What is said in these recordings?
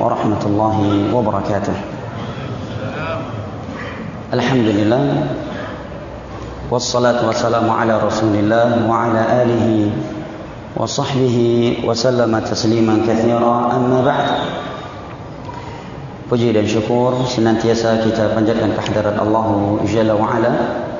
warahmatullahi wabarakatuh. Alhamdulillah, wassalatu wassalamu ala Rasulillah wa ala alihi wa sahbihi wa sallama tasliman katsira, amma ba'd. Puji dan syukur senantiasa kita panjatkan kehadirat Allah Jalla wa Ala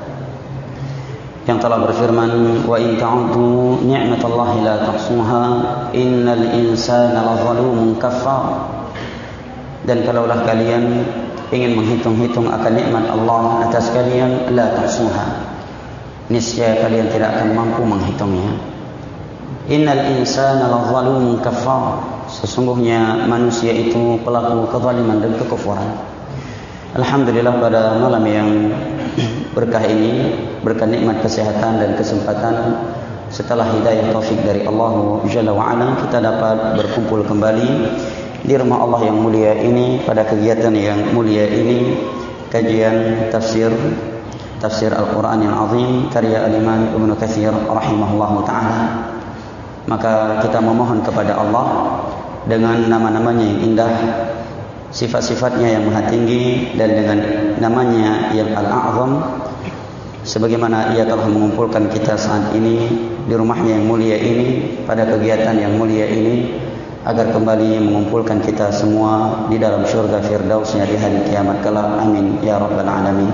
yang telah berfirman, wa in ta'uddu ni'matallahi la tahsuha innal insana lazalumun kafar. Dan kalaulah kalian ingin menghitung-hitung akan nikmat Allah atas kalian, la tahsuha, niscaya kalian tidak akan mampu menghitungnya. Innal insana lazalumun kafar, sesungguhnya manusia itu pelaku kezaliman dan kekufuran. Alhamdulillah, pada malam yang berkah ini, berkah nikmat kesehatan dan kesempatan setelah hidayah taufik dari Allah Jalla wa Ala, kita dapat berkumpul kembali di rumah Allah yang mulia ini pada kegiatan yang mulia ini, kajian tafsir Al-Quran yang azim karya Al-Imam Ibnu Katsir rahimahullahu ta'ala. Maka kita memohon kepada Allah dengan nama-namanya yang indah, sifat-sifatnya yang maha tinggi, dan dengan namanya yang Al-A'zam, sebagaimana ia telah mengumpulkan kita saat ini di rumahnya yang mulia ini pada kegiatan yang mulia ini, agar kembali mengumpulkan kita semua di dalam syurga firdausnya di hari kiamat kelak. Amin ya rabbal alamin.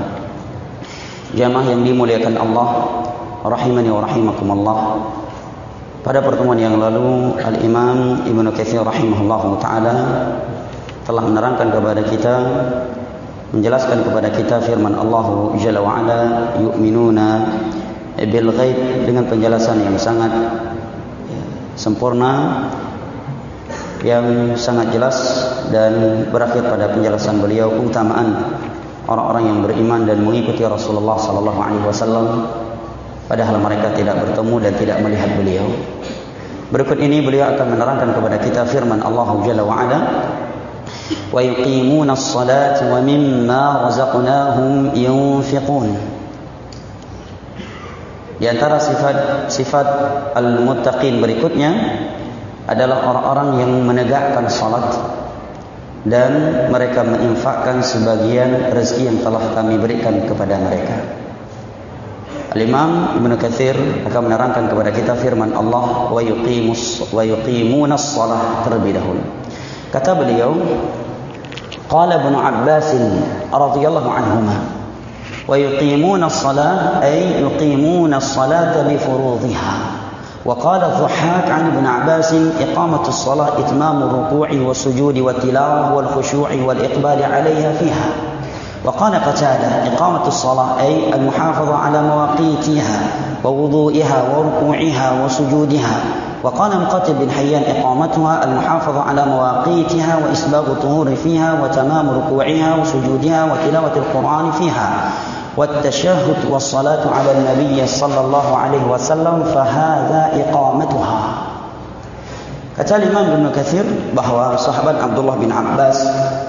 Jamaah yang dimuliakan Allah rahimani wa rahimakumullah, pada pertemuan yang lalu Al-Imam Ibnu Katsir rahimahullahu ta'ala telah menerangkan kepada kita, menjelaskan kepada kita firman Allah Jalla wa Ala, yu'minuna bil ghaib, dengan penjelasan yang sangat sempurna, yang sangat jelas, dan berakhir pada penjelasan beliau keutamaan orang-orang yang beriman dan mengikuti Rasulullah sallallahu alaihi wasallam padahal mereka tidak bertemu dan tidak melihat beliau. Berikut ini beliau akan menerangkan kepada kita firman Allah Jalla wa Ala, wa yuqimuna as-salata wa mimma razaqnahum yunfiqun. Di antara sifat al-muttaqin berikutnya adalah orang-orang yang menegakkan salat dan mereka menginfakkan sebagian rezeki yang telah kami berikan kepada mereka. Al-Imam Ibnu Katsir akan menerangkan kepada kita firman Allah, wa yuqimuna as-salah terlebih dahulu. Kata beliau, qala Ibnu Abbas radhiyallahu anhuma, wa yuqimuna as-salah ay yuqimuna as-salata bi furudhiha. وقال الضحاك عن ابن عباس إقامة الصلاة إتمام الركوع والسجود والتلاوة والخشوع والإقبال عليها فيها. وقال قتادة إقامة الصلاة أي المحافظة على مواقيتها ووضوئها وركوعها وسجودها. وقال مقاتل بن حيان إقامتها المحافظة على مواقيتها وإسباغ الطهور فيها وتمام ركوعها وسجودها وتلاوة القرآن فيها والتشهد والصلاة على النبي صلى الله عليه وسلم فهذا إقامتها. Kata Imam Ibnu Katsir bahwa sahabat Abdullah bin Abbas,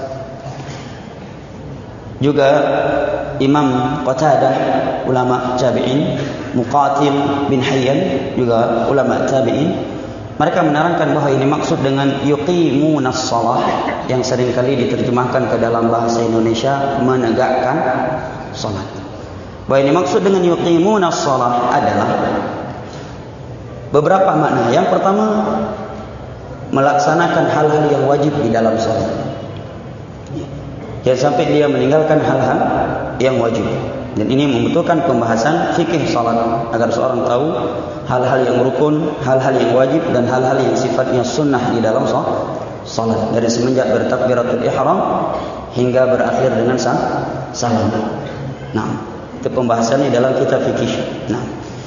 juga Imam Qatadah ulama tabi'in, Muqatil bin Hayyan juga ulama tabi'in, mereka menerangkan bahwa ini maksud dengan yuqimunas shalah, yang seringkali diterjemahkan ke dalam bahasa Indonesia menegakkan salat. Bahwa ini maksud dengan yuqimunas shalah adalah beberapa makna. Yang pertama, melaksanakan hal-hal yang wajib di dalam salat. Jangan sampai dia meninggalkan hal-hal yang wajib. Dan ini membutuhkan pembahasan fikih salat, agar seorang tahu hal-hal yang rukun, hal-hal yang wajib, dan hal-hal yang sifatnya sunnah di dalam salat, dari semenjak bertakbiratul ihram hingga berakhir dengan salam. Nah, itu pembahasannya dalam kitab fikih. Nah,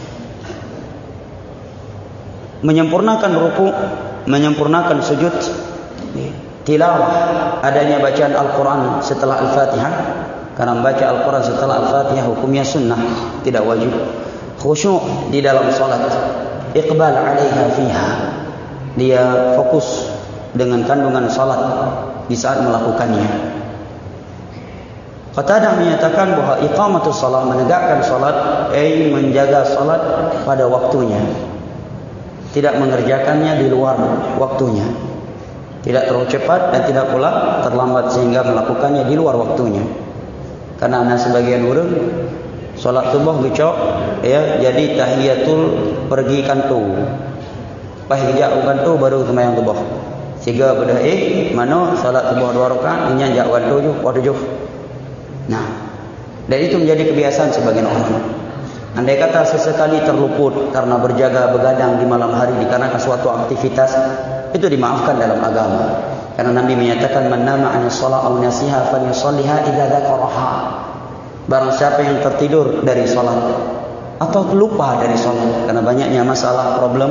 menyempurnakan ruku', menyempurnakan sujud, tilawah, adanya bacaan Al-Quran setelah Al-Fatihah, karena membaca Al-Quran setelah Al-Fatihah hukumnya sunnah, tidak wajib. Khusyuk di dalam salat, iqbal 'alaiha fiha, dia fokus dengan kandungan salat di saat melakukannya. Qatadah menyatakan bahwa iqamatus salat, menegakkan salat, menjaga salat pada waktunya, tidak mengerjakannya di luar waktunya. Tidak terlalu cepat dan tidak pula terlambat sehingga melakukannya di luar waktunya. Karena ada sebagian orang solat subuh gecok ya, jadi tahiyatul pergi kantu. Pas gejak kantu baru sembahyang subuh. Sehingga pada mana solat subuh 2 rakaat ini jak waktu tujuh. Nah, dan itu menjadi kebiasaan sebagian orang. Andai kata sesekali terluput karena berjaga begadang di malam hari dikarenakan suatu aktivitas, itu dimaafkan dalam agama. Karena Nabi menyatakan man nama 'an shalah aw nasiha falyusalliha idza dzakaraha. Barang siapa yang tertidur dari salat atau lupa dari salat karena banyaknya masalah problem,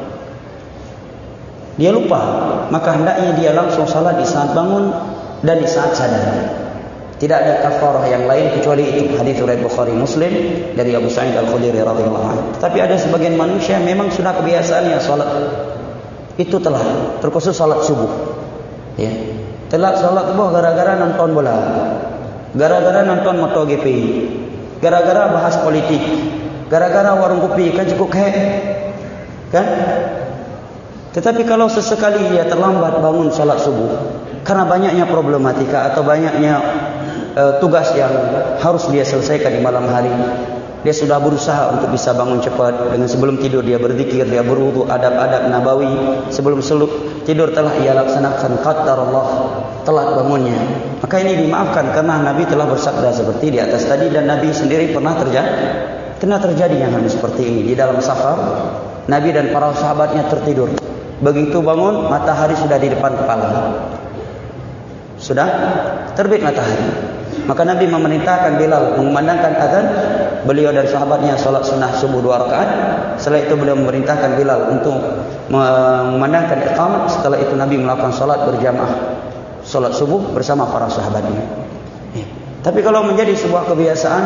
dia lupa, maka hendaknya dia langsung salat di saat bangun dan di saat sadar. Tidak ada kafarah yang lain kecuali itu. Hadis riwayat Bukhari Muslim dari Abu Sa'id Al-Khudri radhiyallahu anhu. Tapi ada sebagian manusia memang sudah kebiasaannya salat itu telat, terkhusus salat subuh. Ya. Telat salat subuh gara-gara nonton bola. Gara-gara nonton MotoGP. Gara-gara bahas politik. Gara-gara warung kopi kan cukup kan? Tetapi kalau sesekali dia terlambat bangun salat subuh karena banyaknya problematika atau banyaknya tugas yang harus dia selesaikan di malam hari, dia sudah berusaha untuk bisa bangun cepat. Dengan sebelum tidur dia berzikir, dia berwudu, adab-adab nabawi. Sebelum tidur telah ia laksanakan, qadarullah, telat bangunnya. Maka ini dimaafkan karena Nabi telah bersabda seperti di atas tadi, dan Nabi sendiri pernah terjadi yang seperti ini. Di dalam safar, Nabi dan para sahabatnya tertidur. Begitu bangun, matahari sudah di depan kepala. Sudah terbit matahari. Maka Nabi memerintahkan Bilal mengumandangkan azan. Beliau dan sahabatnya salat sunnah subuh 2 rakaat. Setelah itu beliau memerintahkan Bilal untuk mengumandangkan iqamah. Setelah itu Nabi melakukan salat berjamaah, salat subuh bersama para sahabatnya. Tapi kalau menjadi sebuah kebiasaan,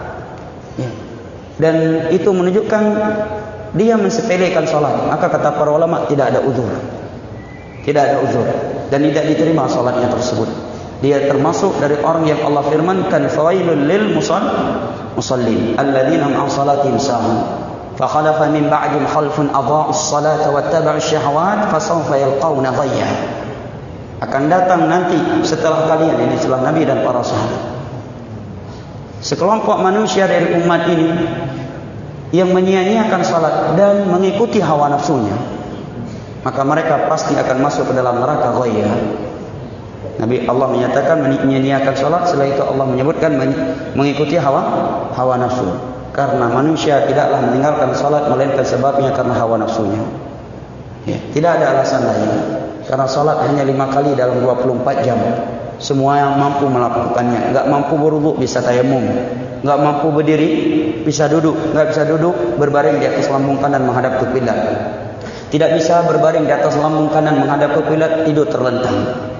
dan itu menunjukkan dia mensepelekan salat, maka kata para ulama tidak ada uzur. Tidak ada uzur dan tidak diterima salatnya tersebut. Dia termasuk dari orang yang Allah firmankan fawailul lil musallin alladzina an salatihim sahun fa khalafa min ba'dihim khalfun adha'us salata wattaba'us syahawat fasawfa yalqawna ghayya. Akan datang nanti setelah kalian, ini setelah Nabi dan para sahabat, sekelompok manusia dari umat ini yang menyia-nyiakan salat dan mengikuti hawa nafsunya, maka mereka pasti akan masuk ke dalam neraka ghayya. Nabi Allah menyatakan menyia-nyiakan salat, setelah itu Allah menyebutkan mengikuti hawa nafsu. Karena manusia tidaklah meninggalkan salat melainkan sebabnya karena hawa nafsunya. Ya, tidak ada alasan lain. Karena salat hanya 5 kali dalam 24 jam. Semua yang mampu melakukannya. Enggak mampu berwudu bisa tayamum. Enggak mampu berdiri bisa duduk. Enggak bisa duduk berbaring di atas lambung kanan menghadap ke kiblat. Tidak bisa berbaring di atas lambung kanan menghadap ke kiblat, tidur terlentang.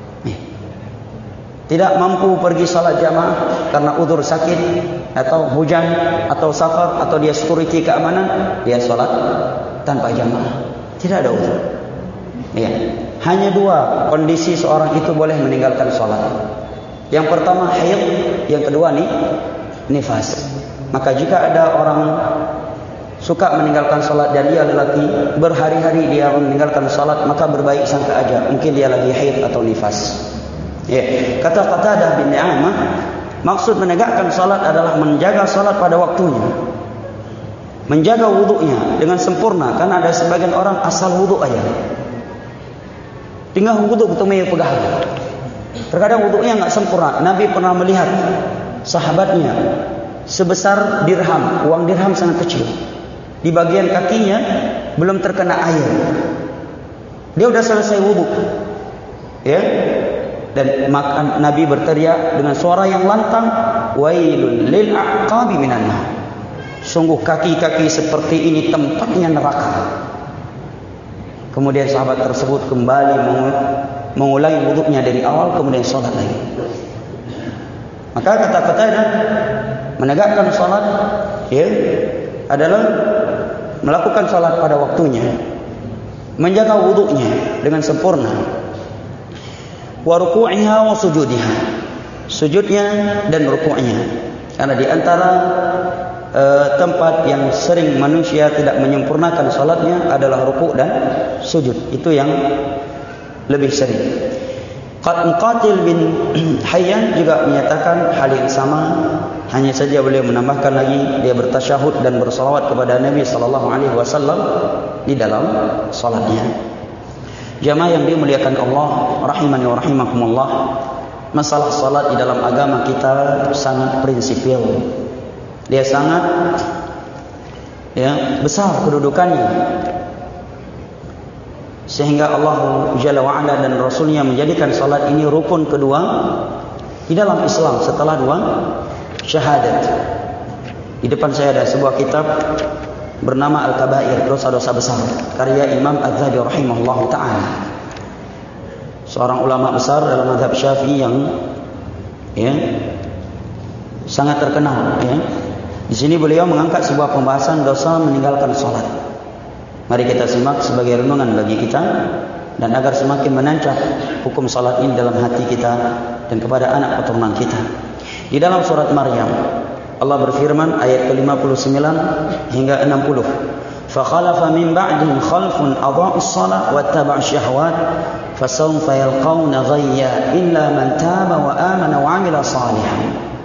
Tidak mampu pergi salat jamaah karena udzur sakit atau hujan atau safar atau dia security keamanan, dia salat tanpa jamaah. Tidak ada udzur. Ya. Hanya 2 kondisi seorang itu boleh meninggalkan salat. Yang pertama haid, yang kedua nifas. Maka jika ada orang suka meninggalkan salat dan dia lelaki, berhari-hari dia meninggalkan salat, maka berbaik sangka aja, mungkin dia lagi haid atau nifas. Ya, kata Qatadah bin Nu'aimah, maksud menegakkan salat adalah menjaga salat pada waktunya, menjaga wudunya dengan sempurna. Karena ada sebagian orang asal wudu aja, tinggal wudu betul main pegang. Terkadang wudunya enggak sempurna. Nabi pernah melihat sahabatnya sebesar dirham, uang dirham sangat kecil, di bagian kakinya belum terkena air. Dia sudah selesai wudu, ya. Dan maka Nabi berteriak dengan suara yang lantang, wailun lil aqabi minan nar. Sungguh kaki-kaki seperti ini tempatnya neraka. Kemudian sahabat tersebut kembali mengulangi wudunya dari awal, kemudian salat lagi. Maka kata-katanya menegakkan salat ya adalah melakukan salat pada waktunya, menjaga wudunya dengan sempurna, wa ruku'iha wa sujudiha, sujudnya dan ruku'nya. Karena di antara tempat yang sering manusia tidak menyempurnakan salatnya adalah ruku' dan sujud. Itu yang lebih sering. Muqatil bin Hayyan juga menyatakan hal yang sama, hanya saja beliau menambahkan lagi dia bertasyahud dan bersalawat kepada Nabi sallallahu alaihi wasallam di dalam salatnya. Jamaah yang dimuliakan Allah rahimani wa rahimakumullah, masalah salat di dalam agama kita sangat prinsipil. Dia sangat besar kedudukannya, sehingga Allah Jalla wa'ala dan Rasulnya menjadikan salat ini rukun kedua di dalam Islam setelah dua syahadat. Di depan saya ada sebuah kitab bernama Al-Kabair, dosa-dosa besar, karya Imam Az-Zahabi rahimahullah ta'ala, seorang ulama besar dalam mazhab Syafi'i yang sangat terkenal. Di sini beliau mengangkat sebuah pembahasan dosa meninggalkan salat. Mari kita simak sebagai renungan bagi kita, dan agar semakin menancap hukum salat ini dalam hati kita dan kepada anak keturunan kita. Di dalam surat Maryam, Allah berfirman ayat ke-59 hingga 60. فَخَلَفَ مِنْ بَعْدِهِمْ خَلْفٌ أَضَاعُوا الصَّلَاةَ وَاتَّبَعُوا الشَّهَوَاتِ فَسَوْفَ يَلْقَوْنَ غَيًّا إِلَّا مَنْ تَابَ وَآمَنَ وَعَمِلَ صَالِحًا.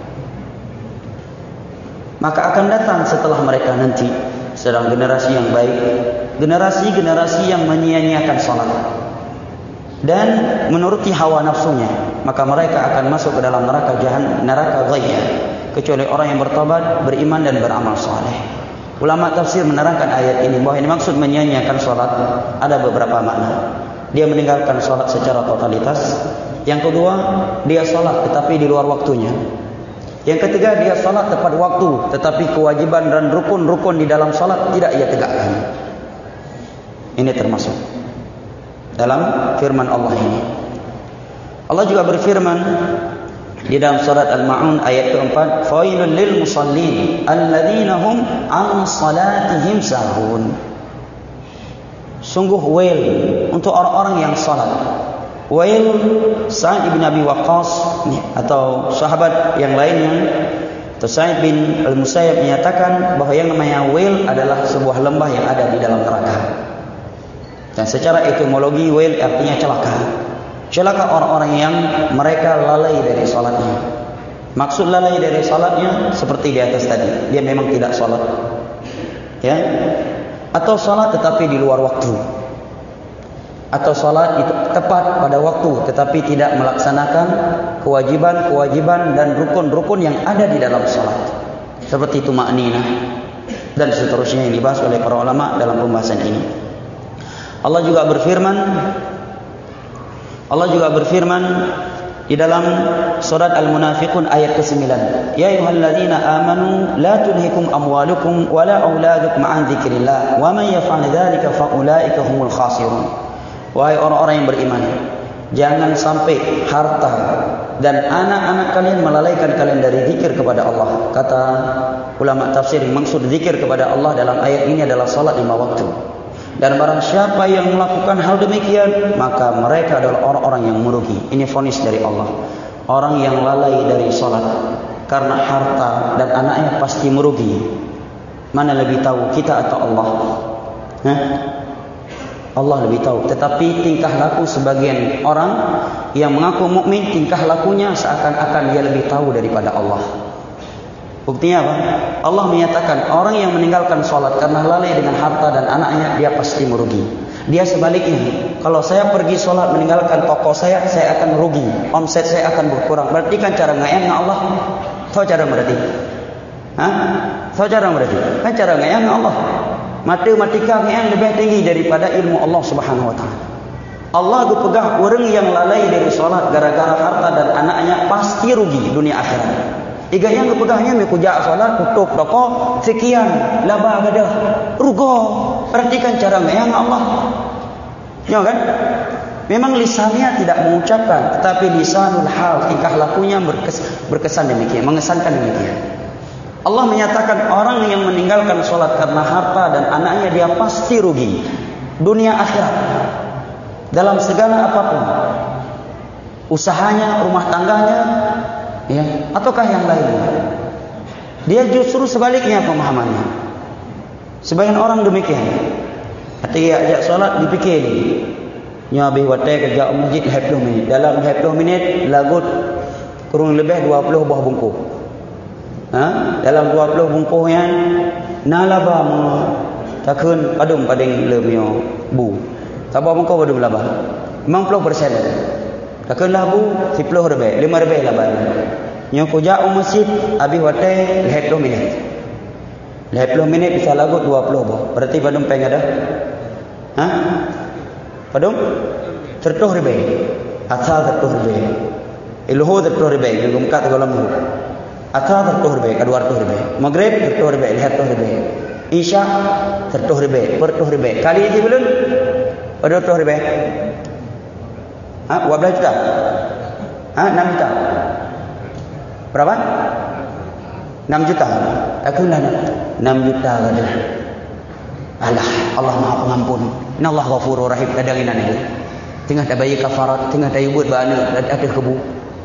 Maka akan datang setelah mereka nanti sedang generasi yang baik, generasi-generasi yang menyia-nyiakan salat dan menuruti hawa nafsunya, maka mereka akan masuk ke dalam neraka ghayya, kecuali orang yang bertobat, beriman dan beramal saleh. Ulama tafsir menerangkan ayat ini bahwa ini maksud menyia-nyiakan salat ada beberapa makna. Dia meninggalkan salat secara totalitas. Yang kedua, dia salat tetapi di luar waktunya. Yang ketiga, dia salat tepat waktu, tetapi kewajiban dan rukun-rukun di dalam salat tidak ia tegakkan. Ini termasuk dalam firman Allah ini. Allah juga berfirman di dalam surat Al-Ma'un ayat keempat, "Fawailul lil musallin alladzina hum 'an salatihim sahun." Sungguh wail untuk orang-orang yang salat. Wail Sa'id bin Abi Waqqas atau sahabat yang lainnya, atau Sa'id bin Al-Musayyab menyatakan bahwa yang namanya wail adalah sebuah lembah yang ada di dalam neraka. Dan secara etimologi wail artinya celaka. Celaka orang-orang yang mereka lalai dari salatnya. Maksud lalai dari salatnya seperti di atas tadi, dia memang tidak salat, atau salat tetapi di luar waktu, atau salat tepat pada waktu tetapi tidak melaksanakan kewajiban-kewajiban dan rukun-rukun yang ada di dalam salat, seperti tuma'ninah dan seterusnya yang dibahas oleh para ulama dalam pembahasan ini. Allah juga berfirman di dalam surat Al-Munafiqun ayat ke-9, ya ayyuhalladzina amanu la tulhikum amwalukum wala auladukum an dzikrillah wa man yaf'al dzalika fa ulaika humul khasirun. Wahai orang-orang yang beriman, jangan sampai harta dan anak-anak kalian melalaikan kalian dari zikir kepada Allah. Kata ulama tafsir, maksud zikir kepada Allah dalam ayat ini adalah salat 5 waktu. Dan barang siapa yang melakukan hal demikian, maka mereka adalah orang-orang yang merugi. Ini vonis dari Allah. Orang yang lalai dari salat karena harta dan anaknya pasti merugi. Mana lebih tahu, kita atau Allah? Allah lebih tahu. Tetapi tingkah laku sebagian orang yang mengaku mukmin, tingkah lakunya seakan-akan dia lebih tahu daripada Allah. Buktinya apa? Allah menyatakan orang yang meninggalkan salat karena lalai dengan harta dan anaknya, dia pasti merugi. Dia sebaliknya, kalau saya pergi salat meninggalkan toko saya akan rugi, omset saya akan berkurang. Berarti kan cara ngayang Allah. Tahu cara berarti? Tahu cara berarti? Kan cara ngayang Allah. Matematika yang lebih tinggi daripada ilmu Allah Subhanahu wa taala. Allah pegah orang yang lalai dari salat gara-gara harta dan anaknya pasti rugi dunia akhirat. Iga yang pegahnya mekujak salat tutup toko sekian laba gadah rugo. Perhatikan cara ngayang Allah. Ya kan? Memang lisannya tidak mengucapkan, tetapi lisanul hal, tingkah lakunya berkesan demikian, mengesankan demikian. Allah menyatakan orang yang meninggalkan salat karena harta dan anaknya, dia pasti rugi dunia akhirat dalam segala apapun, usahanya, rumah tangganya, ataukah yang lainnya. Dia justru sebaliknya pemahamannya. Sebagian orang demikian, ketika ajak salat dipikir, Nya habis watai kerja masjid 20 minit. Dalam 20 minit lagut kurang lebih 20 buah bungkus. Dalam 20 bungkus yang nalaba takun padum pading lemio bu. Sabar bungkus padum laba. 50%. Takun labu 10 lebih, 5 lebih laba. Nya kerja masjid habis watai 20 minit. 20 minit bisa lagut 20 buah. Berarti padum peng ada? Padum 30 lebih. Asal 30 lebih. Iluhu 30 lebih. Yang muka tergolong mu. Asal 30 lebih. Kedua 30 lebih. Maghrib 30 lebih. Lihat 30 lebih. Isya 30 lebih. 30 lebih. Kali ini belum? Ada 30 lebih. 12 juta? 6 juta? Berapa? 6 juta. Aku lah 6 juta ada. Alah, Allah Maha Pengampun. Innallaha Ghafurur Rahim. Kadang ini ni. Tengah tak bayi kafarat, tengah tak buat bana, ada kebu.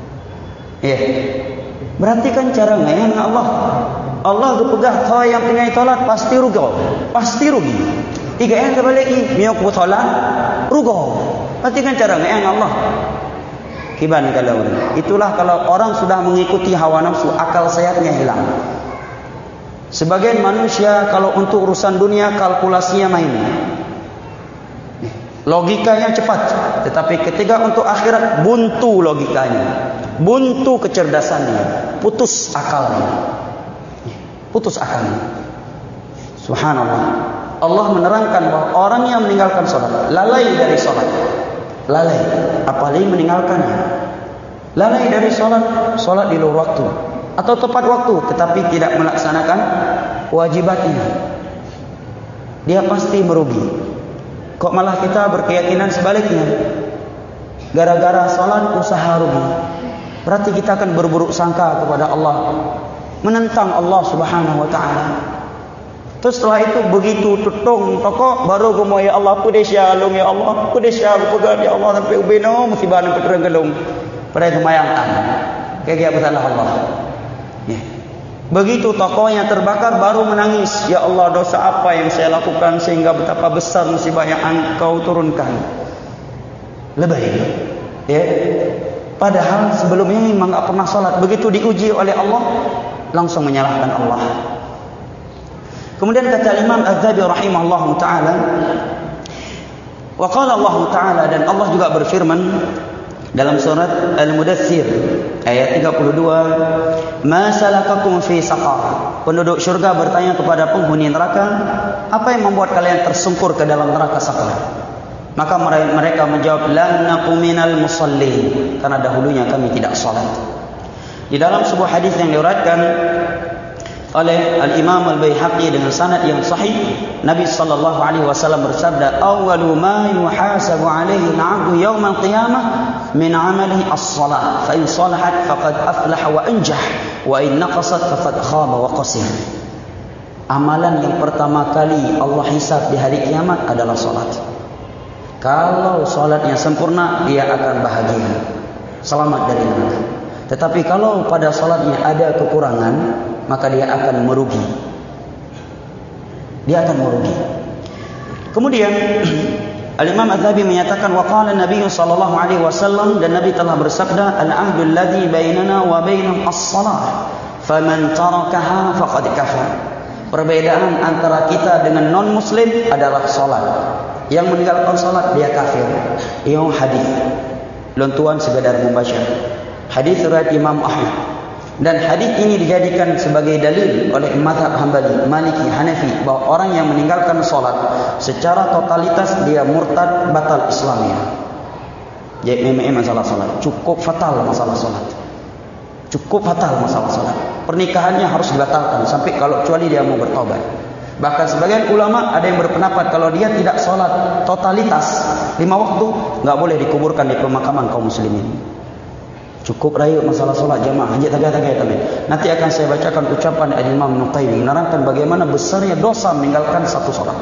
Berarti kan cara ngayang Allah. Allah berpegang kau yang tengah solat pasti rugi. Pasti rugi. Tiga yang terbalik ni, miok buat solat rugi. Berarti kan cara ngayang Allah. Kiban kalau itulah kalau orang sudah mengikuti hawa nafsu, akal sehatnya hilang. Sebagian manusia kalau untuk urusan dunia kalkulasinya main. Logikanya cepat, tetapi ketika untuk akhirat buntu logikanya, buntu kecerdasannya, putus akalnya. Putus akalnya. Subhanallah. Allah menerangkan bahwa orang yang meninggalkan salat, lalai dari salat. Lalai, apalagi meninggalkannya. Lalai dari salat, salat di luar waktu atau tepat waktu tetapi tidak melaksanakan wajibatnya. Dia pasti merugi. Kok malah kita berkeyakinan sebaliknya? Gara-gara salat usaha rugi. Berarti kita akan berburuk sangka kepada Allah, menentang Allah Subhanahu wa taala. Terus setelah itu begitu tutung tokok baru gomo ya Allah pudesya alung ya Allah, pudesya pegang ya Allah sampai ubeno musibah nan peterang gelung. Pada itu mayangkan. Kayak bersalah Allah. Begitu tokohnya terbakar baru menangis, ya Allah dosa apa yang saya lakukan sehingga betapa besar musibah yang Engkau turunkan. Lebih. Padahal sebelumnya memang tak pernah salat. Begitu diuji oleh Allah langsung menyalahkan Allah. Kemudian kata Imam Az-Zahabi rahimahullah taala, wa qala Allah taala, dan Allah juga berfirman dalam surat Al-Mudaththir ayat 32, ma salakakum fi saqar. Penduduk syurga bertanya kepada penghuni neraka, apa yang membuat kalian tersungkur ke dalam neraka saqar? Maka mereka menjawab, lam nakum minal musallin, karena dahulunya kami tidak salat. Di dalam sebuah hadis yang diriwayatkan oleh Al-Imam Al-Baihaqi dengan sanad yang sahih, Nabi sallallahu alaihi wasallam bersabda, awwalu ma yuhasabu alaihi al-'abdu yawm al-qiyamah min 'amalihi as-salat, fa in salahat faqad aflaha wa anjah, wa in naqasat faqad khaba wa qasir. Amalan yang pertama kali Allah hisab di hari kiamat adalah salat. Kalau salatnya sempurna, dia akan bahagia, selamat dari neraka. Tetapi kalau pada salatnya ada kekurangan, maka dia akan merugi. Dia akan merugi. Kemudian Al-Imam Az-Zahabi menyatakan, wa qala Nabi sallallahu alaihi wasallam, dan Nabi telah bersabda, al-'ahdu alladhi bainana wa bainahum as-salah, faman tarakaha faqad kafar. Perbedaan antara kita dengan non muslim adalah salat. Yang meninggalkan salat dia kafir. Ini hadis. Lontuan sekadar membaca. Hadis riwayat Imam Ahmad. Dan hadis ini dijadikan sebagai dalil oleh mazhab Hambali, Maliki, Hanafi, bahawa orang yang meninggalkan salat secara totalitas dia murtad, batal Islamnya. Jadi memang masalah salat cukup fatal, masalah salat cukup fatal, masalah salat. Pernikahannya harus dibatalkan sampai kalau kecuali dia mau bertaubat. Bahkan sebagian ulama ada yang berpendapat kalau dia tidak salat totalitas 5 waktu, enggak boleh dikuburkan di pemakaman kaum muslimin. Cukup rayu masalah solat jamaah. Hanya tagay-tagay tadi. Nanti akan saya bacakan ucapan Imam Nuqaimi menerangkan bagaimana besarnya dosa meninggalkan satu solat.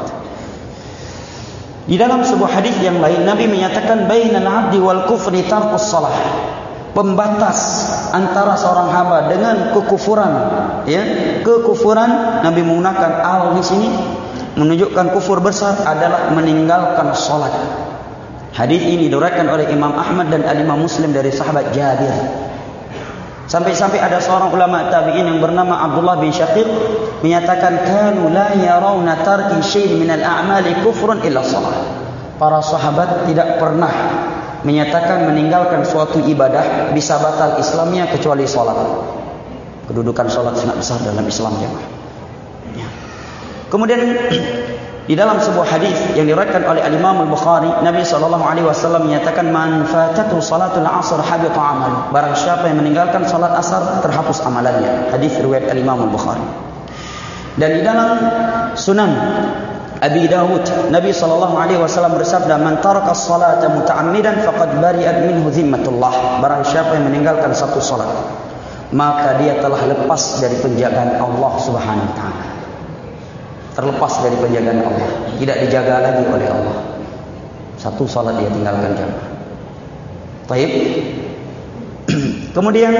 Di dalam sebuah hadis yang lain, Nabi menyatakan bainal 'abdi wal kufri tarkus salah. Pembatas antara seorang hamba dengan kekufuran, ya. Kekufuran, Nabi menggunakan al di sini menunjukkan kufur besar adalah meninggalkan solat. Hadis ini diriwayatkan oleh Imam Ahmad dan Imam Muslim dari sahabat Jabir. Sampai-sampai ada seorang ulama tabi'in yang bernama Abdullah bin Syaqiq menyatakan kanu la yarawna tarki syai'in min al-a'mali kufrun illa shalah. Para sahabat tidak pernah menyatakan meninggalkan suatu ibadah bisa batal Islamnya kecuali salat. Kedudukan salat sangat besar dalam Islam, jemaah. Ya. Kemudian di dalam sebuah hadis yang diriwayatkan oleh Al-Imam Al-Bukhari, Nabi SAW menyatakan man fatatu salatul asr habita amalu. Barang siapa yang meninggalkan salat asar terhapus amalannya. Hadis riwayat Al-Imam Al-Bukhari. Dan di dalam Sunan Abi Dawud, Nabi SAW bersabda, man taraka as-salata muta'ammidan faqad bari'at minhu zimmatullah. Barang siapa yang meninggalkan satu salat, maka dia telah lepas dari penjagaan Allah Subhanahu wa taala. Terlepas dari penjagaan Allah, tidak dijaga lagi oleh Allah. Satu salat dia tinggalkan, jemaah. Baik. Kemudian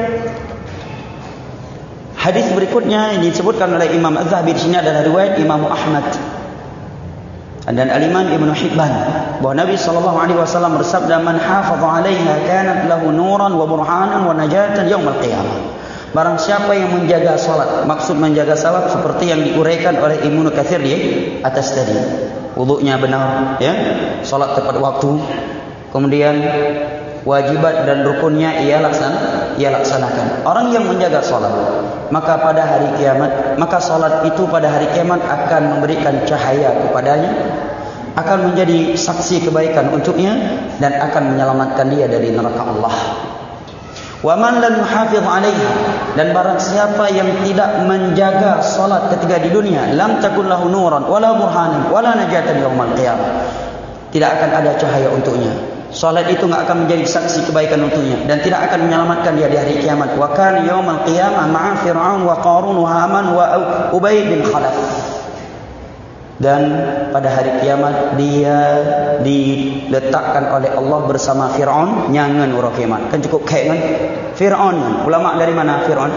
hadis berikutnya yang disebutkan oleh Imam Az-Zahabi di sini adalah riwayat Imam Ahmad dan Al-Imam Ibnu Hibban bahwa Nabi SAW bersabda, man hafaza 'alaiha kanat lahu nuran wa burhanan wa najatan yaumil qiyamah. Barang siapa yang menjaga salat, maksud menjaga salat seperti yang diuraikan oleh Ibnu Katsir di atas tadi. Wudunya benar, ya, salat tepat waktu, kemudian wajibat dan rukunnya ia laksanakan. Orang yang menjaga salat, maka pada hari kiamat, maka salat itu pada hari kiamat akan memberikan cahaya kepadanya, akan menjadi saksi kebaikan untuknya dan akan menyelamatkan dia dari neraka Allah. Wa man lam yuhafiz 'alaiha, dan barang siapa yang tidak menjaga salat ketika di dunia, lam takun lahu nuran wala burhanan wala najatan yaumil qiyamah. Tidak akan ada cahaya untuknya. Salat itu enggak akan menjadi saksi kebaikan untuknya dan tidak akan menyelamatkan dia di hari kiamat. Wa kana yaumil qiyamah ma'a fir'aun wa qarun wa haman wa ubay bin khalaf. Dan pada hari kiamat dia diletakkan oleh Allah bersama Fir'aun nyangan urang kiamat. Kan cukup kayak kan Fir'aun. Ulama dari mana Fir'aun?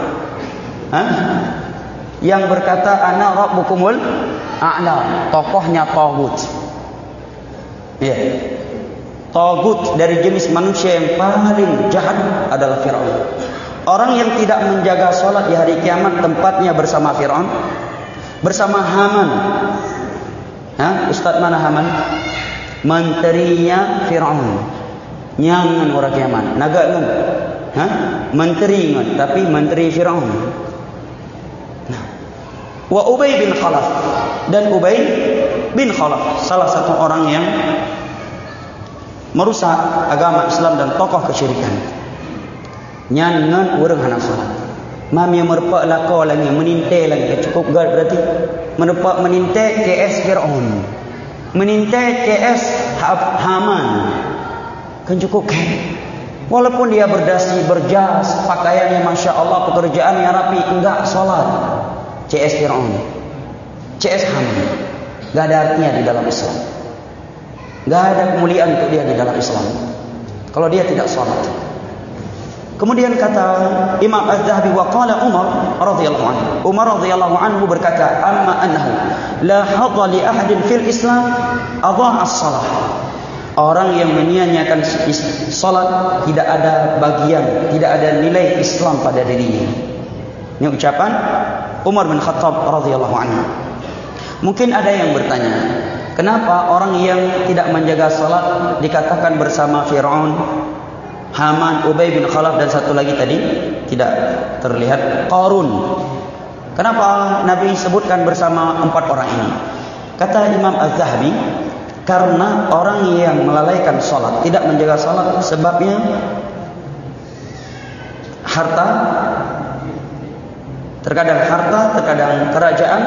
Yang berkata ana rabbukumul a'la. Tokohnya tagut. Ya. Tagut dari jenis manusia yang paling jahat adalah Fir'aun. Orang yang tidak menjaga salat di hari kiamat tempatnya bersama Fir'aun, bersama Haman. Ustaz mana Haman? Menterinya Fir'aun. Nyangan orang kiamat. Naga kan? Menteri kan? Tapi menteri Fir'aun. Wa Ubay bin Khalaf. Dan Ubay bin Khalaf, salah satu orang yang merusak agama Islam dan tokoh kesyirikan. Nyangan orang anak salat. Mami yang merupak lakau lagi, menintai lagi. Cukup gad berarti. Merupak menintai KS Fir'aun. Menintai KS Haman. Kan cukup kan? Walaupun dia berdasi, berjas, pakaiannya Masya Allah, pekerjaannya rapi, enggak salat. CS Fir'aun. CS Haman. Enggak ada artinya di dalam Islam. Enggak ada kemuliaan untuk dia di dalam Islam kalau dia tidak salat. Kemudian kata Imam Az-Zahabi, wa qala Umar radhiyallahu anhu. Umar radhiyallahu anhu berkata, amma annahu la hadha li ahadin fil Islam adha'a as-salah. Orang yang menyia-nyiakan salat tidak ada bagian, tidak ada nilai Islam pada dirinya. Ini ucapan Umar bin Khattab radhiyallahu anhu. Mungkin ada yang bertanya, kenapa orang yang tidak menjaga salat dikatakan bersama Fir'aun, Haman, Ubay bin Khalaf dan satu lagi tadi tidak terlihat, Qarun. Kenapa Nabi sebutkan bersama empat orang ini? Kata Imam Az-Zahabi, karena orang yang melalaikan salat, tidak menjaga salat, sebabnya harta, terkadang harta, terkadang kerajaan,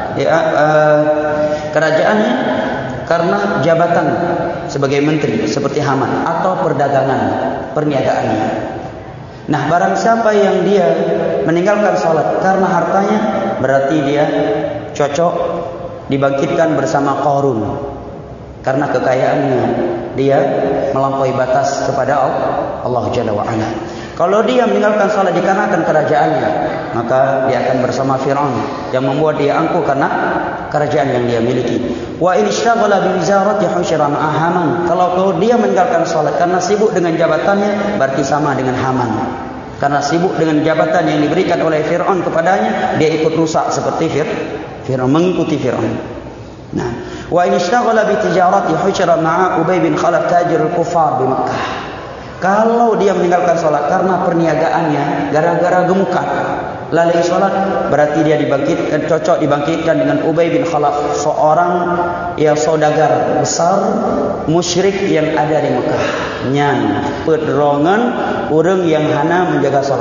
kerajaannya, karena jabatan sebagai menteri seperti Haman, atau perdagangan, perniagaannya. Nah, barang siapa yang dia meninggalkan salat karena hartanya, berarti dia cocok dibangkitkan bersama Qarun. Karena kekayaannya dia melampaui batas kepada Allah Jalla wa Ala. Kalau dia meninggalkan salat dikarenakan kerajaannya, maka dia akan bersama Fir'aun yang membuat dia angkuh karena kerajaan yang dia miliki. Wa in ishtaghala bi wizarati husyira ma'a Haman. Kalau dia meninggalkan salat karena sibuk dengan jabatannya, berarti sama dengan Haman. Karena sibuk dengan jabatan yang diberikan oleh Fir'aun kepadanya, dia ikut rusak seperti Fir'aun, mengikuti Fir'aun. Nah, wa in ishtaghala bi tijarati husyira ma'a Ubay bin Khalaf tajirul kufar di Makkah. Kalau dia meninggalkan salat karena perniagaannya gara-gara gemukan, lalai salat, berarti dia cocok dibangkitkan dengan Ubay bin Khalaf, seorang yang saudagar besar musyrik yang ada di Mekah. Nyan pedrongan orang yang hana menjaga salat.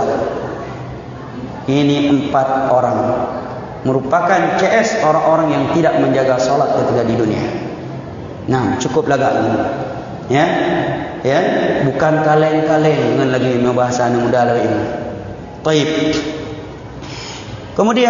Ini 4 orang merupakan CS orang-orang yang tidak menjaga salat ketika di dunia. Nah, cukup lagak ini. Ya, bukan kaleng-kaleng dengan lagi bahasa anak muda lagi ini. Taib. Kemudian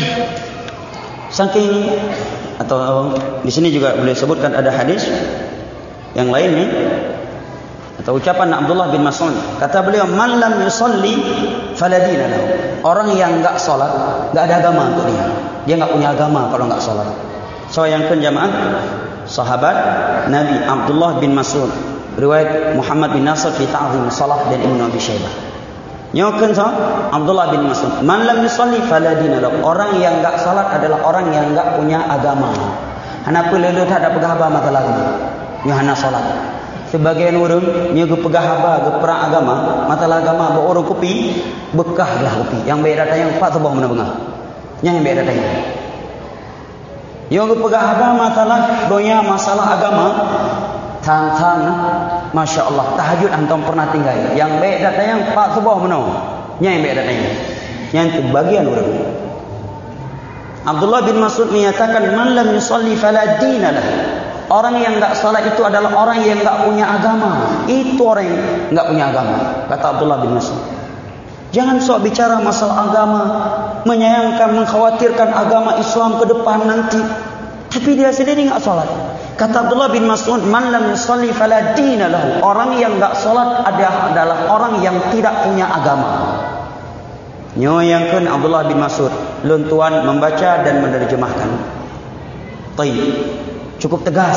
saking atau di sini juga boleh sebutkan ada hadis yang lainnya atau ucapan Abdullah bin Mas'ud. Kata beliau, "Man lam yusalli fala dina lahu." Orang yang enggak salat, enggak ada agama untuk dia. Dia enggak punya agama kalau enggak salat. So yang jamaah sahabat Nabi Abdullah bin Mas'ud, riwayat Muhammad bin Nasr fi Ta'zim Salah dan Ibnu Abi Syaibah. Nyokan Abdullah bin Mas'ud, "Man lam yusalli fala dina lahu." Orang yang enggak salat adalah orang yang enggak punya agama. Hana pelelu tak ada pegahaba mata lagi. Nya hana salat. Sebagian orang nya ge pegahaba ge perang agama, mata agama bawa orang kopi, bekahlah kopi. Yang baik datang yang pak tu bawa mana bengah. Yang baik datang. Yang ge pegahaba masalah donya masalah agama, tang-tang, Masya Allah, tahajud antum pernah tinggal. Yang baik datang yang pak subuh menau. Yang baik datang. Yang itu bagian orang. Abdullah bin Mas'ud menyatakan, "Man lam yusalli fala dina lah." Orang yang enggak salat itu adalah orang yang enggak punya agama. Itu orang yang enggak punya agama, kata Abdullah bin Mas'ud. Jangan sok bicara masalah agama, menyayangkan, mengkhawatirkan agama Islam ke depan nanti, tapi dia sendiri enggak salat. Kata Abdullah bin Mas'ud, "Man lam yusalli fala dina lahu." Orang yang enggak salat adalah orang yang tidak punya agama. Nyoyangkan Abdullah bin Mas'ud, luntuan membaca dan menerjemahkan. Taib. Cukup tegas.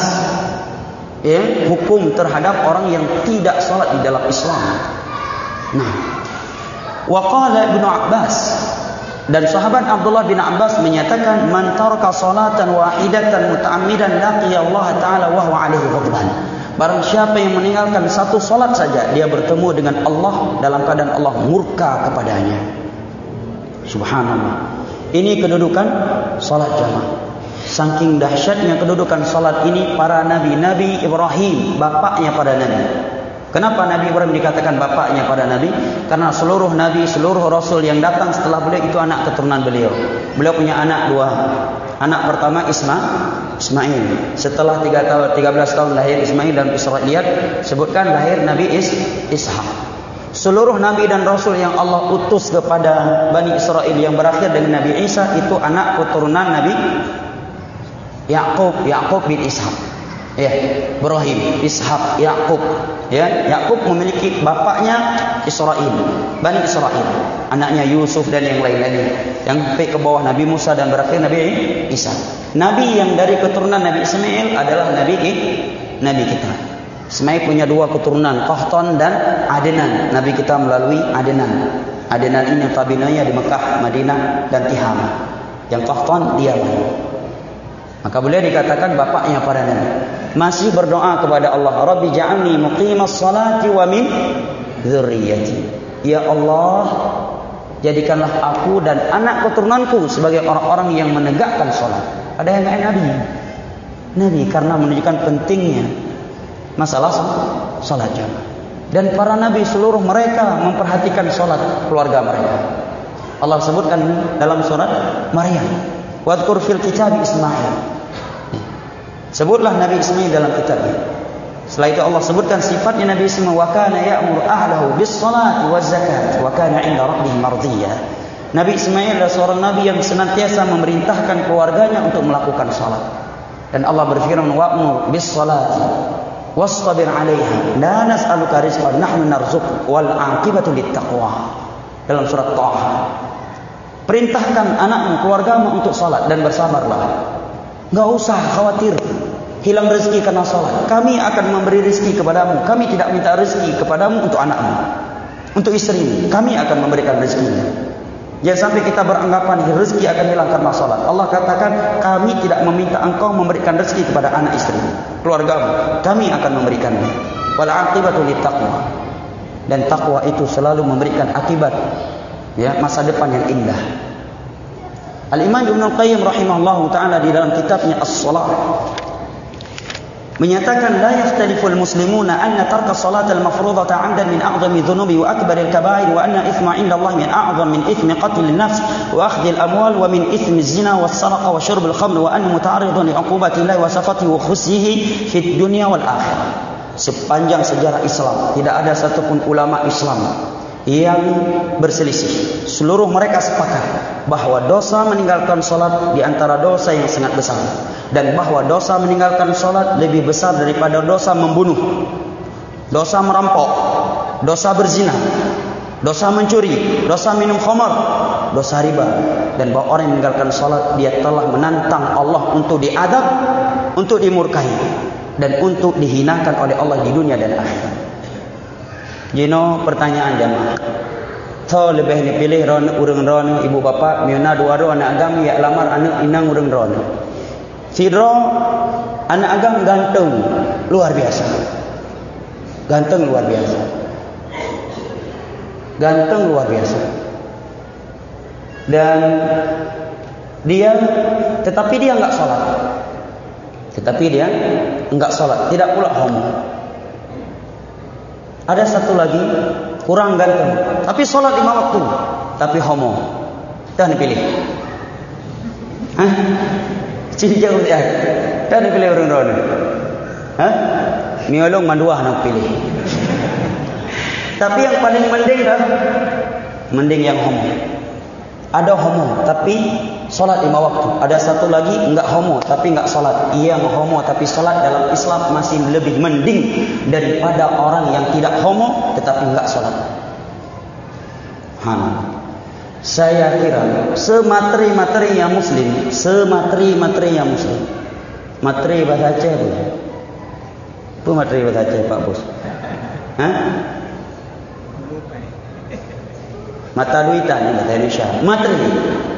Hukum terhadap orang yang tidak salat di dalam Islam. Nah, wa qala Ibnu Abbas, dan sahabat Abdullah bin Abbas menyatakan, "Man taraka salatan wahidatan muta'ammidan laqiya Allah taala wa huwa alaihi ghadban." Barang siapa yang meninggalkan satu salat saja, dia bertemu dengan Allah dalam keadaan Allah murka kepadanya. Subhanallah. Ini kedudukan salat jamaah. Saking dahsyatnya kedudukan salat ini, para nabi Ibrahim, bapaknya pada nabi. Kenapa Nabi Ibrahim dikatakan bapaknya pada nabi? Karena seluruh nabi, seluruh rasul yang datang setelah beliau itu anak keturunan beliau. Beliau punya anak 2. Anak pertama Ismail. Setelah 13 tahun lahir Ismail dan Israiliyat, sebutkan lahir Nabi Ishak. Seluruh nabi dan rasul yang Allah utus kepada Bani Israel yang berakhir dengan Nabi Isa itu anak keturunan Nabi Yaqub bin Ishak. Ibrahim, Ishak, Yaqub. Yaqub memiliki bapaknya Israel, Bani Israel. Anaknya Yusuf dan yang lain-lain. Yang sampai ke bawah Nabi Musa dan berakhir Nabi Isa. Nabi yang dari keturunan Nabi Ismail adalah Nabi kita. Ismail punya 2 keturunan, Qahtan dan Adnan. Nabi kita melalui Adnan. Adnan ini tabinanya di Mekah, Madinah dan Tihama. Yang Qahtan dia maka beliau dikatakan bapaknya para nabi. Masih berdoa kepada Allah, "Rabbi ja'alni muqimas salati wa min dzurriyyati." Ya Allah, jadikanlah aku dan anak keturunanku sebagai orang-orang yang menegakkan salat. Ada yang lain nabi karena menunjukkan pentingnya masalah salat jamaah. Dan para nabi seluruh mereka memperhatikan salat keluarga mereka. Allah sebutkan dalam surat Maryam, "Wadhkur fil kitabi Ismail." Sebutlah Nabi Ismail dalam kitabnya. Setelah itu Allah sebutkan sifatnya Nabi Ismail, "Wa kana ya'muru ahlahu bis-salati waz-zakati wa kana 'inda rabbih mardiyya." Nabi Ismail adalah seorang nabi yang senantiasa memerintahkan keluarganya untuk melakukan salat. Dan Allah berfirman, "Wa'mur bis-salati wastabir 'alaiha la nas'aluka rizqan nahnu narzuquk wal 'aqibatu littaqwa. Dalam surat Taha. Perintahkan anakmu, keluargamu untuk salat dan bersabarlah. Enggak usah khawatir hilang rezeki karena salat. Kami akan memberi rezeki kepadamu. Kami tidak minta rezeki kepadamu untuk anakmu, untuk istrimu. Kami akan memberikan rezekinya. Jangan sampai kita beranggapan rezeki akan hilang karena salat. Allah katakan, kami tidak meminta engkau memberikan rezeki kepada anak istri, keluargamu. Kami akan memberikannya. Wal 'aqibatu littaqwa. Dan takwa itu selalu memberikan akibat, ya, masa depan yang indah. Al-Imam Ibnu Qayyim rahimahullahu taala di dalam kitabnya As-Shalah menyatakan, la yakhtaliful muslimuna anna tarka salat al-mafrudata 'amdan min a'zami dhunubi wa akbar al-kaba'ir wa anna ithma 'inda Allah min a'zam min ithmi qatl an-nafs wa akhdhi al-amwal wa min ithmi az-zina was-saraqa wa shurb al-khamr wa anna muta'arridun li 'uqubati Allah wa saqatihi wa khusyihi fid dunya wal akhirah. Sepanjang sejarah Islam tidak ada satupun ulama Islam yang berselisih. Seluruh mereka sepakat bahwa dosa meninggalkan salat di antara dosa yang sangat besar, dan bahwa dosa meninggalkan salat lebih besar daripada dosa membunuh, dosa merampok, dosa berzina, dosa mencuri, dosa minum khamar, dosa riba. Dan bahwa orang yang meninggalkan salat, dia telah menantang Allah untuk diadab, untuk dimurkai, dan untuk dihinakan oleh Allah di dunia dan akhirat. Jino pertanyaan jamaah. So lebih ni pilih ron urang ron ibu bapa miuna dua ro anak agam ya lamar anak inang urang ron. Sidro anak agam ganteng luar biasa. Ganteng luar biasa. Ganteng luar biasa. Dan dia tetapi dia enggak salat. Tetapi dia enggak salat, tidak pula homo. Ada satu lagi kurang ganteng, tapi solat 5 waktu, tapi homo. Dan pilih. Hah? Ciri jauh dia. Dan pilih orang-orang. Hah? Miolong mandua nak pilih. Tapi yang paling mending dah, mending yang homo. Ada homo tapi solat 5 waktu. Ada satu lagi enggak homo tapi enggak solat. Ia homo tapi solat, dalam Islam masih lebih mending daripada orang yang tidak homo tetapi enggak solat. Saya kira semateri-materi yang muslim, semateri-materi yang muslim. Materi bahasa Aceh tu. Apa materi bahasa Aceh Pak Bos? Hah? Mata duitan ni bahasa Indonesia. Materi.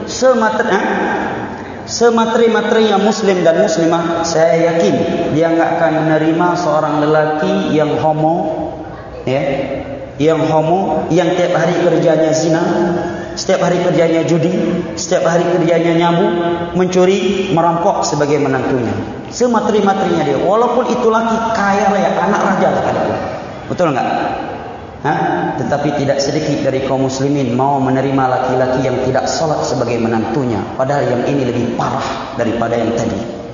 Semateri-materi yang muslim dan muslimah, saya yakin dia enggak akan menerima seorang lelaki yang homo, ya, yang homo, yang tiap hari kerjanya zina, setiap hari kerjanya judi, setiap hari kerjanya nyabu, mencuri, merampok sebagai menantunya. Semateri-materinya dia, walaupun itu laki kaya raya, anak raja sekalipun. Betul enggak? Tetapi tidak sedikit dari kaum muslimin mau menerima laki-laki yang tidak salat sebagai menantunya, padahal yang ini lebih parah daripada yang tadi.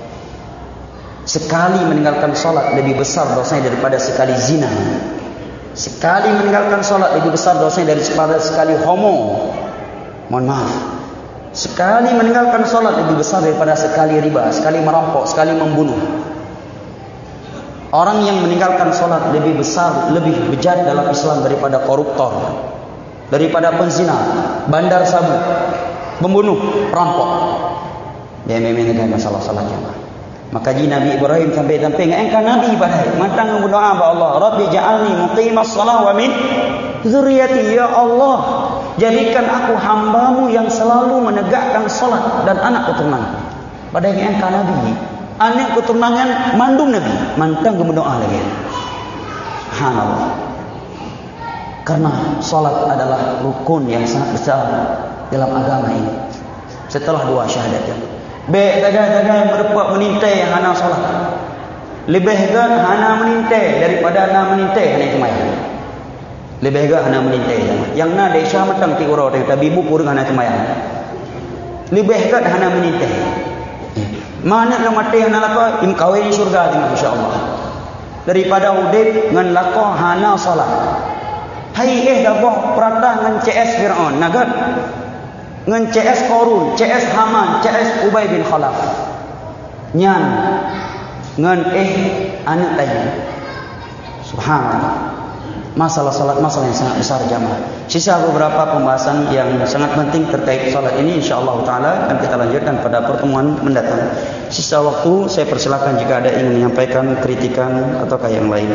Sekali meninggalkan salat lebih besar dosanya daripada sekali zina. Sekali meninggalkan salat lebih besar dosanya daripada sekali homo. Mohon maaf. Sekali meninggalkan salat lebih besar daripada sekali riba, sekali merampok, sekali membunuh. Orang yang meninggalkan solat lebih besar, lebih bejat dalam Islam daripada koruptor, daripada penzina, bandar sabu, pembunuh, perampok. Dia memang masalah salatnya. Maka Nabi Ibrahim sampai-sampai engkau Nabi padahal matang berdoa kepada Allah, Rabbi ja'alni muqimas shalah wa min dzurriyyati, ya Allah jadikan aku hambamu yang selalu menegakkan salat dan anak keturunan. Padahal engkau Nabi, anak keturunan mandung Nabi, mantang berdoa lagi. Subhanallah. Karena salat adalah rukun yang sangat besar dalam agama ini. Setelah 2 syahadat. Baik tagai-tagai berbuat menintai hana salat. Lebih ke hana menintai daripada hana menintai hana sembahyang. Lebih ke hana menintai. Yang na de Isya matang ti urau tapi buku dengan hana sembahyang. Lebih ke hana menintai. Mana yang mati hana lako im kawin surga dengan insya-Allah. Daripada udip ngan lako hana salat. Hai dah boh perintah ngan CS Firaun nagat. Ngan CS Qarun, CS Haman, CS Ubay bin Khalaf. Nyan ngan anak tadi. Subhanallah. Masalah salat masalah yang sangat besar jamaah. Sisa beberapa pembahasan yang sangat penting terkait salat ini insyaallah taala akan kita lanjutkan pada pertemuan mendatang. Sisa waktu saya persilakan jika ada ingin menyampaikan kritikan ataukah yang lain.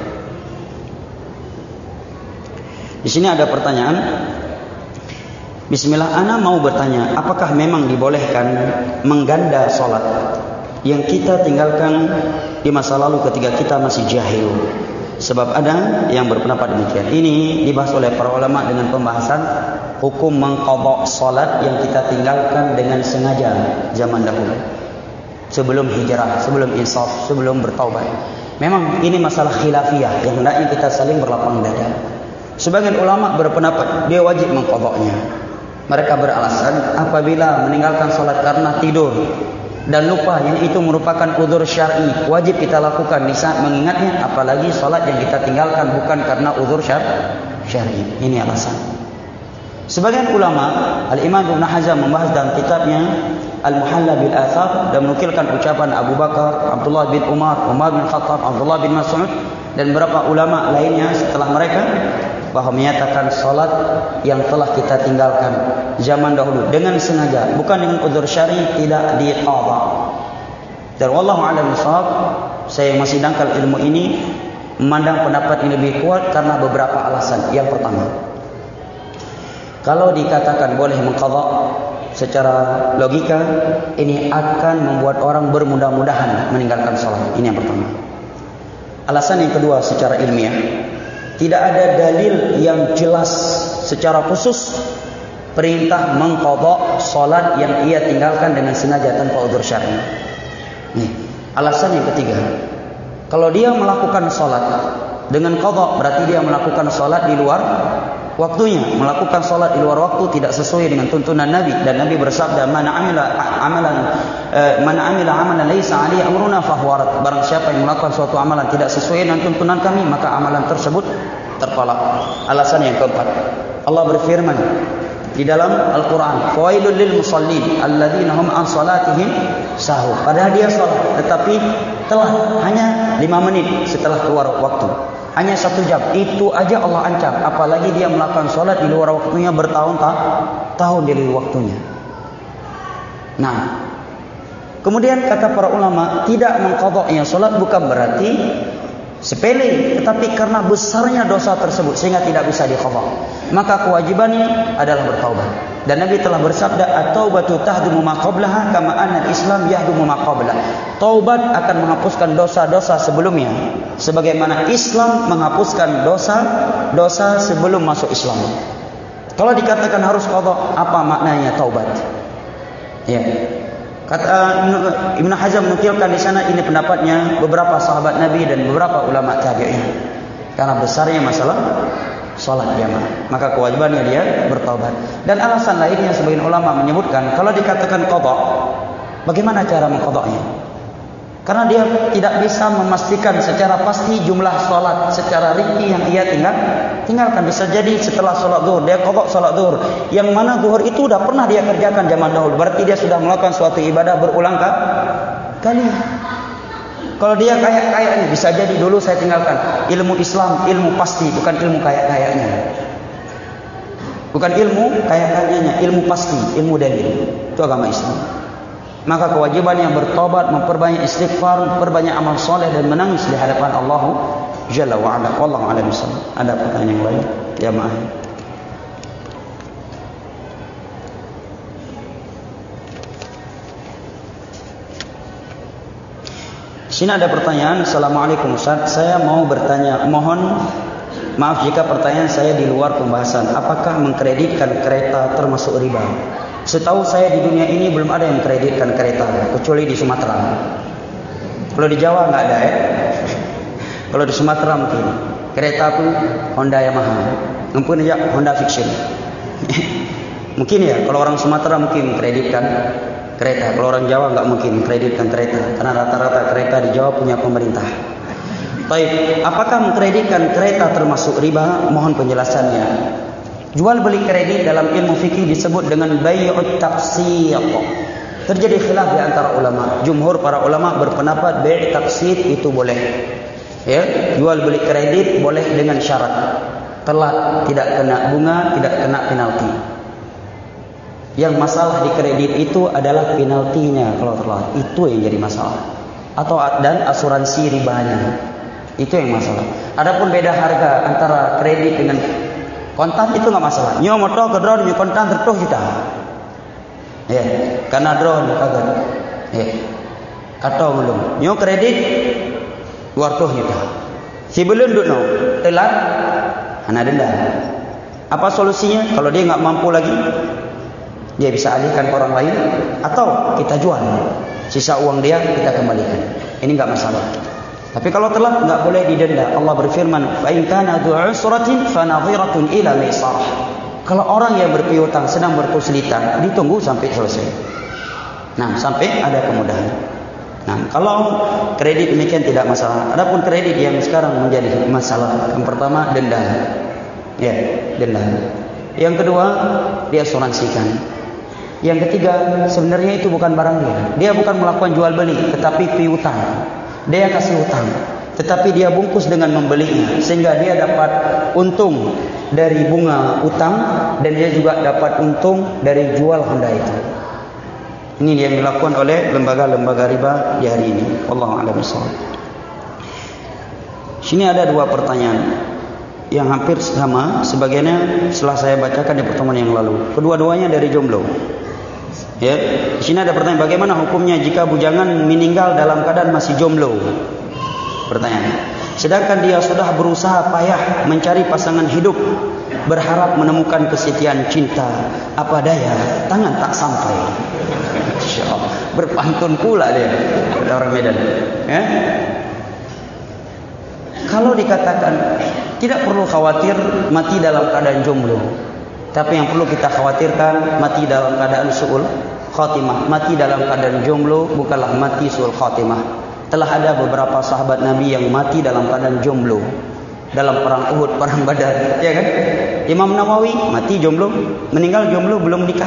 Di sini ada pertanyaan. Bismillah, ana mau bertanya, apakah memang dibolehkan mengganda salat yang kita tinggalkan di masa lalu ketika kita masih jahil? Sebab ada yang berpendapat demikian. Ini dibahas oleh para ulama dengan pembahasan hukum mengqadha salat yang kita tinggalkan dengan sengaja zaman dahulu. Sebelum hijrah, sebelum insaf, sebelum bertaubat. Memang ini masalah khilafiyah yang hendaknya kita saling berlapang dada. Sebagian ulama berpendapat dia wajib mengqadhanya. Mereka beralasan apabila meninggalkan salat karena tidur dan lupa yang itu merupakan uzur syar'i, wajib kita lakukan di saat mengingatnya, apalagi salat yang kita tinggalkan bukan karena uzur syar'i. Ini alasan. Sebagian ulama, Al-Imam Ibn Hazm membahas dalam kitabnya Al-Muhalla bil Athar dan menukilkan ucapan Abu Bakar, Abdullah bin Umar, Umar bin Khattab, Abdullah bin Mas'ud dan beberapa ulama lainnya setelah mereka bahawa menyatakan salat yang telah kita tinggalkan zaman dahulu dengan sengaja, bukan dengan uzur syar'i, tidak diqadha. Dan wallahu a'lam bishawab, saya masih dangkal ilmu ini, memandang pendapat ini lebih kuat karena beberapa alasan. Yang pertama, kalau dikatakan boleh mengqadha secara logika, ini akan membuat orang bermudah-mudahan meninggalkan salat. Ini yang pertama. Alasan yang kedua, secara ilmiah, tidak ada dalil yang jelas secara khusus perintah mengqadha salat yang ia tinggalkan dengan sengaja tanpa uzur syar'i. Nih, alasan yang ketiga. Kalau dia melakukan salat dengan qadha, berarti dia melakukan salat di luar waktunya. Melakukan salat di luar waktu tidak sesuai dengan tuntunan Nabi, dan Nabi bersabda, "Man 'amila amalan laisa 'alaihi amruna fahuwa rad." Barang siapa yang melakukan suatu amalan tidak sesuai dengan tuntunan kami, maka amalan tersebut tertolak. Alasan yang keempat, Allah berfirman di dalam Al-Quran, "Fawailul lil musallin alladzina hum an salatihim sahun." Padahal dia salat, tetapi telah hanya 5 menit setelah keluar waktu, hanya 1 jam, itu aja Allah ancam. Apalagi dia melakukan salat di luar waktunya bertahun-tahun di luar waktunya. Nah, kemudian kata para ulama, tidak mengqadha'nya salat bukan berarti sepele, tetapi karena besarnya dosa tersebut sehingga tidak bisa diqadha, maka kewajibannya adalah bertaubat. Dan Nabi telah bersabda, "At-taubatu tahdumu ma qablaha kama anna al-Islam yahdumu ma qablah." Taubat akan menghapuskan dosa-dosa sebelumnya sebagaimana Islam menghapuskan dosa-dosa sebelum masuk Islam. Kalau dikatakan harus qadha, apa maknanya taubat? Ya. Kata Ibn Hazm menukilkan di sana, ini pendapatnya beberapa sahabat Nabi dan beberapa ulama tabi'in. Karena besarnya masalah salat jamaah, maka kewajibannya dia bertaubat. Dan alasan lainnya sebagian ulama menyebutkan, kalau dikatakan qadha, bagaimana cara mengqadha'nya? Karena dia tidak bisa memastikan secara pasti jumlah salat secara rinci yang ia tinggalkan. Bisa jadi setelah salat zuhur dia qadha salat zuhur, yang mana zuhur itu sudah pernah dia kerjakan zaman dahulu, berarti dia sudah melakukan suatu ibadah berulang kali. Kalau dia kayak-kayaknya, bisa jadi dulu saya tinggalkan. Ilmu Islam ilmu pasti, bukan ilmu kayak-kayaknya. Bukan ilmu kayak-kayaknya, ilmu pasti, ilmu dalil. Itu agama Islam. Maka kewajiban yang bertobat, memperbanyak istighfar, memperbanyak amal soleh dan menangis di hadapan Allah Jalla wa Ala. Wallahu a'lam bishawab. Ada pertanyaan yang lain? Ya maaf. Sini ada pertanyaan. Assalamualaikum Ustaz, saya mau bertanya, mohon maaf jika pertanyaan saya di luar pembahasan. Apakah mengkreditkan kereta termasuk riba? Setahu saya di dunia ini belum ada yang mengkreditkan kereta, kecuali di Sumatera. Kalau di Jawa nggak ada ya. Kalau di Sumatera mungkin. Kereta itu Honda Yamaha, mungkin aja Honda Fiction. Mungkin ya, kalau orang Sumatera mungkin mengkreditkan kereta. Kalau orang Jawa nggak mungkin mengkreditkan kereta, karena rata-rata kereta di Jawa punya pemerintah. Baik, apakah mengkreditkan kereta termasuk riba? Mohon penjelasannya. Jual beli kredit dalam ilmu fikih disebut dengan bai'ut taqsid. Terjadi khilaf di antara ulama. Jumhur para ulama berpendapat bai' taqsid itu boleh. Ya, jual beli kredit boleh dengan syarat telat, tidak kena bunga, tidak kena penalti. Yang masalah di kredit itu adalah penaltinya kalau telat. Itu yang jadi masalah. Atau dan asuransi ribanya. Itu yang masalah. Adapun beda harga antara kredit dengan kontan itu enggak masalah. Nyo motor ke draw demi kontan 100 juta. Ya, karena draw kagak. Ya. Kata belum. Nyo kredit 200 juta. Si belum duduk telat, ana denda. Apa solusinya? Kalau dia enggak mampu lagi, dia bisa alihkan ke orang lain atau kita jual. Sisa uang dia kita kembalikan. Ini enggak masalah. Tapi kalau telat enggak boleh didenda. Allah berfirman, "Fa in kana dzu 'usratin fa nadhiratun ila maisarah." Kalau orang yang berpiutang sedang berkesulitan, ditunggu sampai selesai. Nah, sampai ada kemudahan. Nah, kalau kredit demikian tidak masalah. Adapun kredit yang sekarang menjadi masalah, yang pertama denda. Ya, denda. Yang kedua, dia asuransikan. Yang ketiga, sebenarnya itu bukan barang dia. Dia bukan melakukan jual beli, tetapi piutang. Dia kasih utang, tetapi dia bungkus dengan membelinya, sehingga dia dapat untung dari bunga utang dan dia juga dapat untung dari jual Honda itu. Ini yang dilakukan oleh lembaga-lembaga riba di hari ini. Wallahu a'lam bishawab. Sini ada dua pertanyaan yang hampir sama, sebagainya setelah saya bacakan di pertemuan yang lalu. Kedua-duanya dari jomblo. Ya, di sini ada pertanyaan, bagaimana hukumnya jika bujangan meninggal dalam keadaan masih jomblo? Pertanyaan. Sedangkan dia sudah berusaha payah mencari pasangan hidup, berharap menemukan kesetiaan cinta, apa daya tangan tak sampai. Insyaallah. Berpantun pula dia, orang Medan. Ya? Kalau dikatakan tidak perlu khawatir mati dalam keadaan jomblo, tapi yang perlu kita khawatirkan mati dalam keadaan su'ul khatimah. Mati dalam keadaan jomblo bukanlah mati su'ul khatimah. Telah ada beberapa sahabat Nabi yang mati dalam keadaan jomblo dalam perang Uhud, perang Badar, ya kan? Imam Nawawi mati jomblo, meninggal jomblo, belum nikah.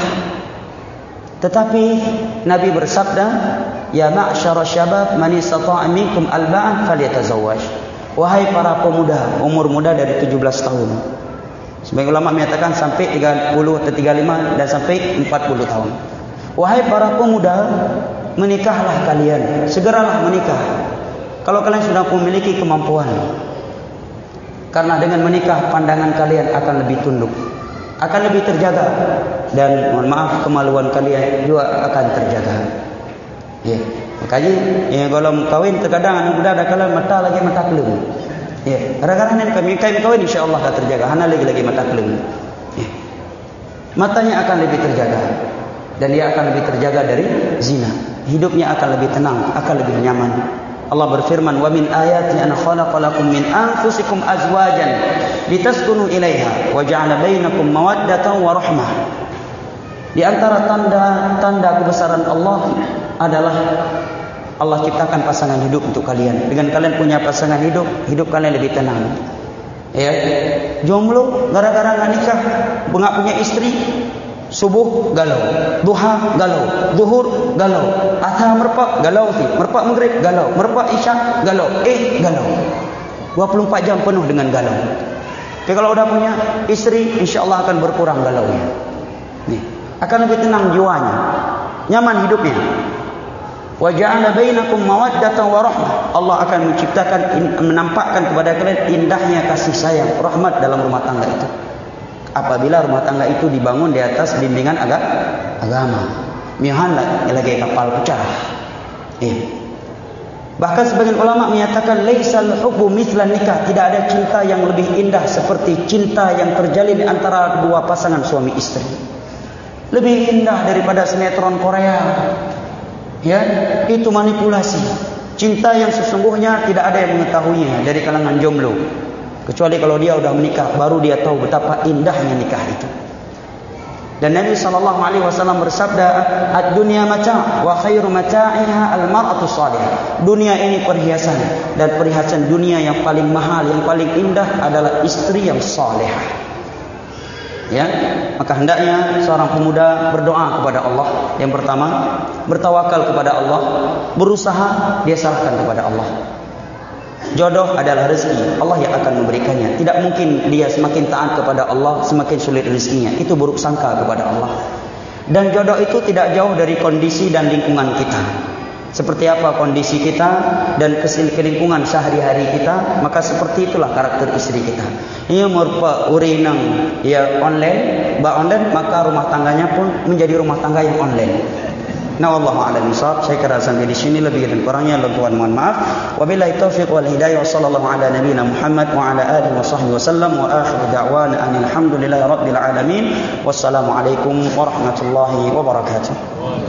Tetapi Nabi bersabda, "Ya ma'syara syabab, man istata'a minkum alba'an falyatazawwaj." Wahai para pemuda, umur muda dari 17 tahun. Sebagian ulama menyatakan sampai 30 atau 35 dan sampai 40 tahun. Wahai para pemuda, menikahlah kalian, segeralah menikah. Kalau kalian sudah memiliki kemampuan. Karena dengan menikah pandangan kalian akan lebih tunduk, akan lebih terjaga, dan mohon maaf kemaluan kalian juga akan terjaga. Ya, makanya ya, kalau kawin terkadang anak muda ada kala mata lagi mata kelum. Ya, kadang-kadang kami kawin insya-Allah akan terjaga, hana lagi mata kelum. Ya. Matanya akan lebih terjaga dan dia akan lebih terjaga dari zina. Hidupnya akan lebih tenang, akan lebih nyaman. Allah berfirman, "Wa min ayati an khalaqa lakum min anfusikum azwajan litaskunu ilaiha wa ja'ala bainakum mawaddatan wa rahmah." Di antara tanda-tanda kebesaran Allah adalah Allah ciptakan pasangan hidup untuk kalian. Dengan kalian punya pasangan hidup, hidup kalian lebih tenang. Ya, jomblo gara-gara enggak nikah, enggak punya istri, subuh galau, duha galau, zuhur galau, asar merpak galau, merpak maghrib galau, merpak isya galau, galau. 24 jam penuh dengan galau. Tapi kalau udah punya istri, insya-Allah akan berkurang galaunya. Nih, akan lebih tenang jiwanya, nyaman hidupnya. Wa ja'ala bainakum mawaddatan wa rahmah. Allah akan menciptakan, menampakkan kepada kalian indahnya kasih sayang, rahmat dalam rumah tangga itu. Apabila rumah tangga itu dibangun di atas bimbingan agama. Mihan lagi kapal pecah. Bahkan sebagian ulama menyatakan laisal hubbu mithlan nikah, tidak ada cinta yang lebih indah seperti cinta yang terjalin antara dua pasangan suami istri. Lebih indah daripada sinetron Korea. Ya, itu manipulasi. Cinta yang sesungguhnya tidak ada yang mengetahuinya dari kalangan jomblo. Kecuali kalau dia sudah menikah, baru dia tahu betapa indahnya nikah itu. Dan Nabi SAW bersabda, "Ad-dunya mata' wa khairu mata'iha al-mar'atu salihah." Dunia ini perhiasan, dan perhiasan dunia yang paling mahal, yang paling indah adalah istri yang salihah. Ya, maka hendaknya seorang pemuda berdoa kepada Allah. Yang pertama, bertawakal kepada Allah, berusaha dia serahkan kepada Allah. Jodoh adalah rezeki, Allah yang akan memberikannya. Tidak mungkin dia semakin taat kepada Allah semakin sulit rezekinya. Itu buruk sangka kepada Allah. Dan jodoh itu tidak jauh dari kondisi dan lingkungan kita. Seperti apa kondisi kita dan lingkungan sehari-hari kita, maka seperti itulah karakter istri kita. Ia merupakan urinang ya online, maka rumah tangganya pun menjadi rumah tangga yang online. Nah, wallahu a'lam bishawab. Saya kira sampai di sini, lebih dan kurangnya tuan mohon maaf. Wabillahi taufiq wal hidayah. Wassallallahu ala nabiyyina Muhammad wa ala alihi wa sahbihi wasallam wa akhiru da'wana alhamdulillahi rabbil alamin. Wassalamu alaikum warahmatullahi wabarakatuh.